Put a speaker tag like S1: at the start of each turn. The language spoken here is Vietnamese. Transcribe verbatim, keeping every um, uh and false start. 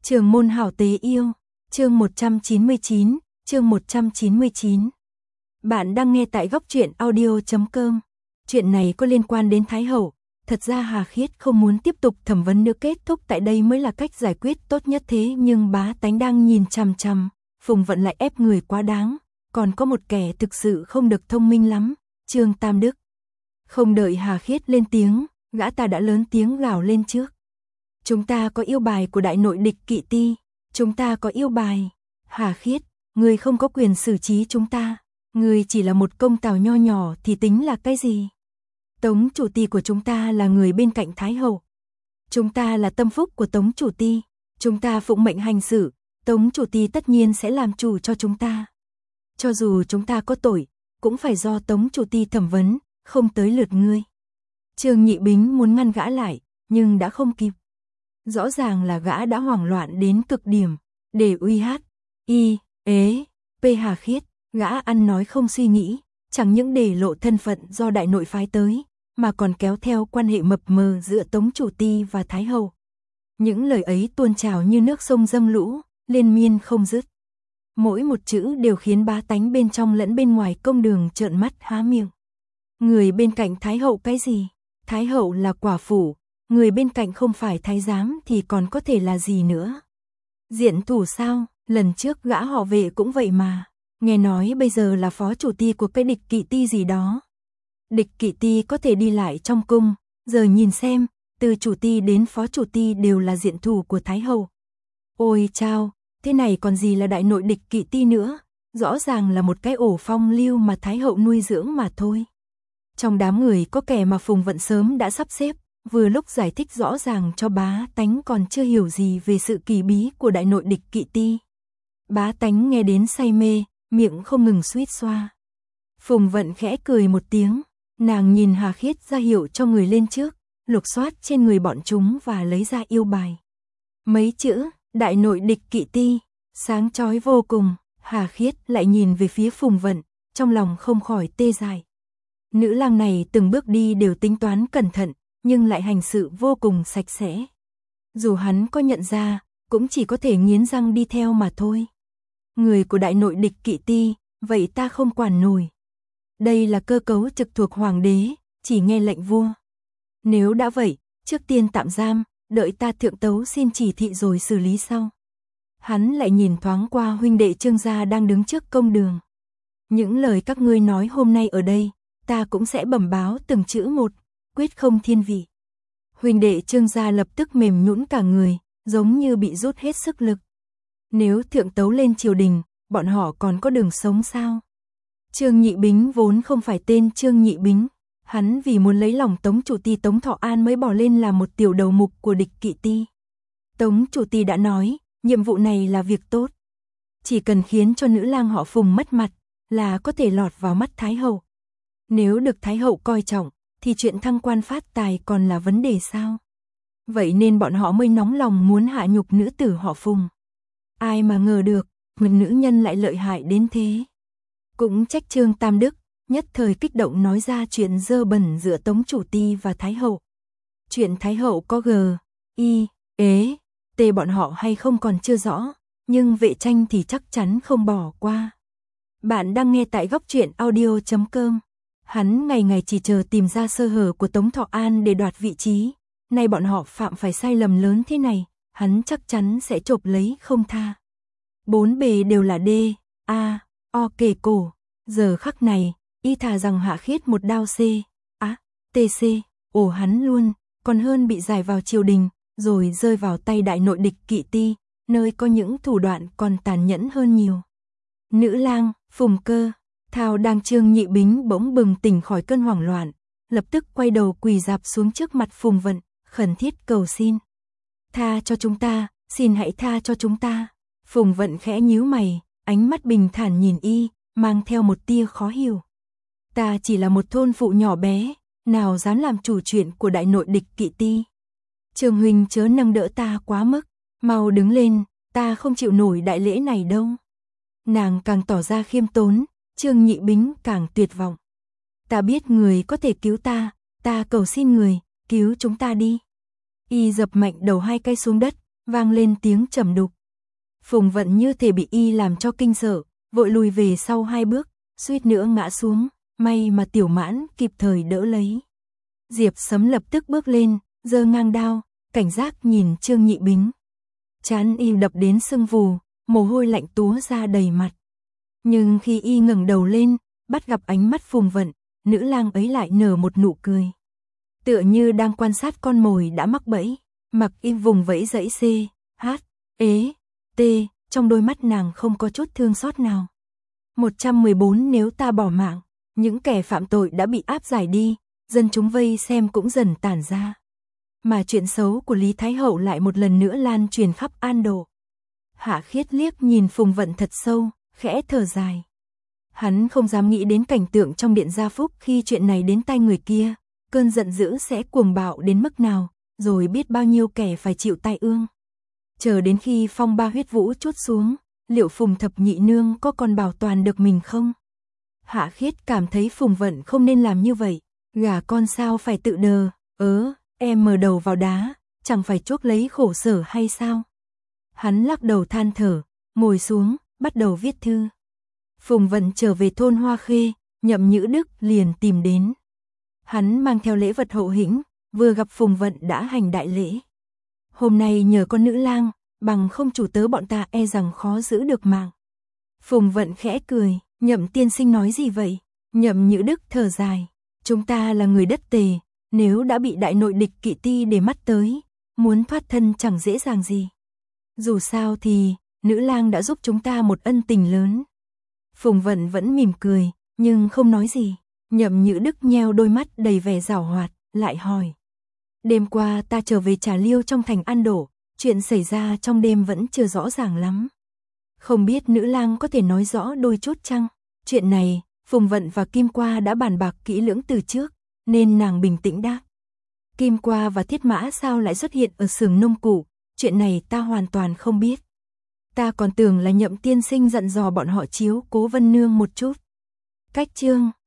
S1: Trường môn hảo tế yêu, chương một trăm chín mươi chín, chương một trăm chín mươi chín. Bạn đang nghe tại góc truyện audio chấm com. Chuyện này có liên quan đến Thái Hậu, thật ra Hà Khiết không muốn tiếp tục thẩm vấn nữa, kết thúc tại đây mới là cách giải quyết tốt nhất, thế nhưng bá tánh đang nhìn chằm chằm, Phùng Vận lại ép người quá đáng, còn có một kẻ thực sự không được thông minh lắm, Trương Tam Đức. Không đợi Hà Khiết lên tiếng, gã ta đã lớn tiếng gào lên trước. Chúng ta có yêu bài của đại nội địch Kỵ Ti, chúng ta có yêu bài. Hà Khiết, ngươi không có quyền xử trí chúng ta, ngươi chỉ là một công tào nho nhỏ thì tính là cái gì? Tống chủ ti của chúng ta là người bên cạnh Thái Hậu. Chúng ta là tâm phúc của Tống chủ ti, chúng ta phụng mệnh hành sự, Tống chủ ti tất nhiên sẽ làm chủ cho chúng ta. Cho dù chúng ta có tội, cũng phải do Tống chủ ti thẩm vấn, không tới lượt ngươi. Trương Nhị Bính muốn ngăn gã lại, nhưng đã không kịp. Rõ ràng là gã đã hoảng loạn đến cực điểm, để uy hát, y, ế, p Hà Khiết, gã ăn nói không suy nghĩ, chẳng những để lộ thân phận do đại nội phái tới, mà còn kéo theo quan hệ mập mờ giữa Tống chủ ti và Thái Hậu. Những lời ấy tuôn trào như nước sông dâng lũ, liên miên không dứt. Mỗi một chữ đều khiến bá tánh bên trong lẫn bên ngoài công đường trợn mắt há miệng. Người bên cạnh Thái Hậu cái gì? Thái Hậu là quả phủ, người bên cạnh không phải thái giám thì còn có thể là gì nữa? Diện thủ sao? Lần trước gã họ Vệ cũng vậy mà. Nghe nói bây giờ là phó chủ ti của cái địch Kỵ Ti gì đó. Địch Kỵ Ti có thể đi lại trong cung, giờ nhìn xem, từ chủ ti đến phó chủ ti đều là diện thủ của Thái Hậu. Ôi chao, thế này còn gì là đại nội địch Kỵ Ti nữa, rõ ràng là một cái ổ phong lưu mà Thái Hậu nuôi dưỡng mà thôi. Trong đám người có kẻ mà Phùng Vận sớm đã sắp xếp, vừa lúc giải thích rõ ràng cho bá tánh còn chưa hiểu gì về sự kỳ bí của đại nội địch Kỵ Ti. Bá tánh nghe đến say mê, miệng không ngừng suýt xoa. Phùng Vận khẽ cười một tiếng, nàng nhìn Hà Khiết ra hiệu cho người lên trước, lục soát trên người bọn chúng và lấy ra yêu bài. Mấy chữ, đại nội địch Kỵ Ti, sáng chói vô cùng, Hà Khiết lại nhìn về phía Phùng Vận, trong lòng không khỏi tê dại. Nữ lang này từng bước đi đều tính toán cẩn thận, nhưng lại hành sự vô cùng sạch sẽ. Dù hắn có nhận ra, cũng chỉ có thể nghiến răng đi theo mà thôi. Người của đại nội địch Kỵ Ti, vậy ta không quản nổi. Đây là cơ cấu trực thuộc hoàng đế, chỉ nghe lệnh vua. Nếu đã vậy, trước tiên tạm giam, đợi ta thượng tấu xin chỉ thị rồi xử lý sau. Hắn lại nhìn thoáng qua huynh đệ Trương gia đang đứng trước công đường. Những lời các ngươi nói hôm nay ở đây, ta cũng sẽ bẩm báo từng chữ một, quyết không thiên vị. Huynh đệ Trương gia lập tức mềm nhũn cả người, giống như bị rút hết sức lực. Nếu thượng tấu lên triều đình, bọn họ còn có đường sống sao? Trương Nhị Bính vốn không phải tên Trương Nhị Bính, hắn vì muốn lấy lòng Tống chủ ti Tống Thọ An mới bỏ lên làm một tiểu đầu mục của địch Kỵ Ti. Tống chủ ti đã nói, nhiệm vụ này là việc tốt. Chỉ cần khiến cho nữ lang họ Phùng mất mặt, là có thể lọt vào mắt Thái Hậu. Nếu được Thái Hậu coi trọng, thì chuyện thăng quan phát tài còn là vấn đề sao? Vậy nên bọn họ mới nóng lòng muốn hạ nhục nữ tử họ Phùng. Ai mà ngờ được, một nữ nhân lại lợi hại đến thế. Cũng trách Trương Tam Đức, nhất thời kích động nói ra chuyện dơ bẩn giữa Tống chủ ti và Thái Hậu. Chuyện Thái Hậu có g, y, ế, t bọn họ hay không còn chưa rõ, nhưng Vệ Tranh thì chắc chắn không bỏ qua. Bạn đang nghe tại góc truyện audio chấm com. Hắn ngày ngày chỉ chờ tìm ra sơ hở của Tống Thọ An để đoạt vị trí. Nay bọn họ phạm phải sai lầm lớn thế này, hắn chắc chắn sẽ chộp lấy không tha. Bốn bề đều là D, A, O kề cổ. Giờ khắc này, y thà rằng Hạ Khiết một đao C, á, T C, ổ hắn luôn, còn hơn bị giải vào triều đình, rồi rơi vào tay đại nội địch Kỵ Ti, nơi có những thủ đoạn còn tàn nhẫn hơn nhiều. Nữ lang, Phùng Cơ, Thao đang Trương Nhị Bính bỗng bừng tỉnh khỏi cơn hoảng loạn, lập tức quay đầu quỳ rạp xuống trước mặt Phùng Vận, khẩn thiết cầu xin. Tha cho chúng ta, xin hãy tha cho chúng ta. Phùng Vận khẽ nhíu mày, ánh mắt bình thản nhìn y, mang theo một tia khó hiểu. Ta chỉ là một thôn phụ nhỏ bé, nào dám làm chủ chuyện của đại nội địch Kỵ Ti. Trương huynh chớ nâng đỡ ta quá mức, mau đứng lên, ta không chịu nổi đại lễ này đâu. Nàng càng tỏ ra khiêm tốn, Trương Nhị Bính càng tuyệt vọng. Ta biết người có thể cứu ta, ta cầu xin người, cứu chúng ta đi. Y dập mạnh đầu hai cây xuống đất, vang lên tiếng trầm đục. Phùng Vận như thể bị y làm cho kinh sợ, vội lùi về sau hai bước, suýt nữa ngã xuống, may mà Tiểu Mãn kịp thời đỡ lấy. Diệp Sấm lập tức bước lên, giơ ngang đao, cảnh giác nhìn Trương Nhị Bính. Trán y đập đến sưng vù, mồ hôi lạnh túa ra đầy mặt. Nhưng khi y ngẩng đầu lên, bắt gặp ánh mắt Phùng Vận, nữ lang ấy lại nở một nụ cười. Tựa như đang quan sát con mồi đã mắc bẫy, mặc y vùng vẫy dãy C, H, ế, T, trong đôi mắt nàng không có chút thương xót nào. một trăm mười bốn Nếu ta bỏ mạng, những kẻ phạm tội đã bị áp giải đi, dân chúng vây xem cũng dần tản ra. Mà chuyện xấu của Lý Thái Hậu lại một lần nữa lan truyền khắp An Độ. Hạ Khiết liếc nhìn Phùng Vận thật sâu, khẽ thở dài. Hắn không dám nghĩ đến cảnh tượng trong điện gia phúc khi chuyện này đến tai người kia, cơn giận dữ sẽ cuồng bạo đến mức nào, rồi biết bao nhiêu kẻ phải chịu tai ương. Chờ đến khi phong ba huyết vũ trút xuống, liệu Phùng thập nhị nương có còn bảo toàn được mình không? Hạ Khiết cảm thấy Phùng Vận không nên làm như vậy, gả con sao phải tự đờ, ớ, em mờ đầu vào đá, chẳng phải chuốc lấy khổ sở hay sao? Hắn lắc đầu than thở, ngồi xuống, bắt đầu viết thư. Phùng Vận trở về thôn Hoa Khê, Nhậm Nhữ Đức liền tìm đến. Hắn mang theo lễ vật hậu hĩnh, vừa gặp Phùng Vận đã hành đại lễ. Hôm nay nhờ con nữ lang, bằng không chủ tớ bọn ta e rằng khó giữ được mạng. Phùng Vận khẽ cười, Nhậm tiên sinh nói gì vậy? Nhậm Nhữ Đức thở dài, chúng ta là người đất Tề, nếu đã bị đại nội địch kỵ ti để mắt tới, muốn thoát thân chẳng dễ dàng gì. Dù sao thì, nữ lang đã giúp chúng ta một ân tình lớn. Phùng Vận vẫn mỉm cười, nhưng không nói gì. Nhậm Nhữ Đức nheo đôi mắt đầy vẻ giảo hoạt, lại hỏi. Đêm qua ta trở về Trà Liêu trong thành An Đổ, chuyện xảy ra trong đêm vẫn chưa rõ ràng lắm. Không biết nữ lang có thể nói rõ đôi chút chăng? Chuyện này, Phùng Vận và Kim Qua đã bàn bạc kỹ lưỡng từ trước, nên nàng bình tĩnh đáp. Kim Qua và Thiết Mã sao lại xuất hiện ở xưởng nông cụ, chuyện này ta hoàn toàn không biết. Ta còn tưởng là Nhậm tiên sinh dặn dò bọn họ chiếu cố Vân Nương một chút. Cách chương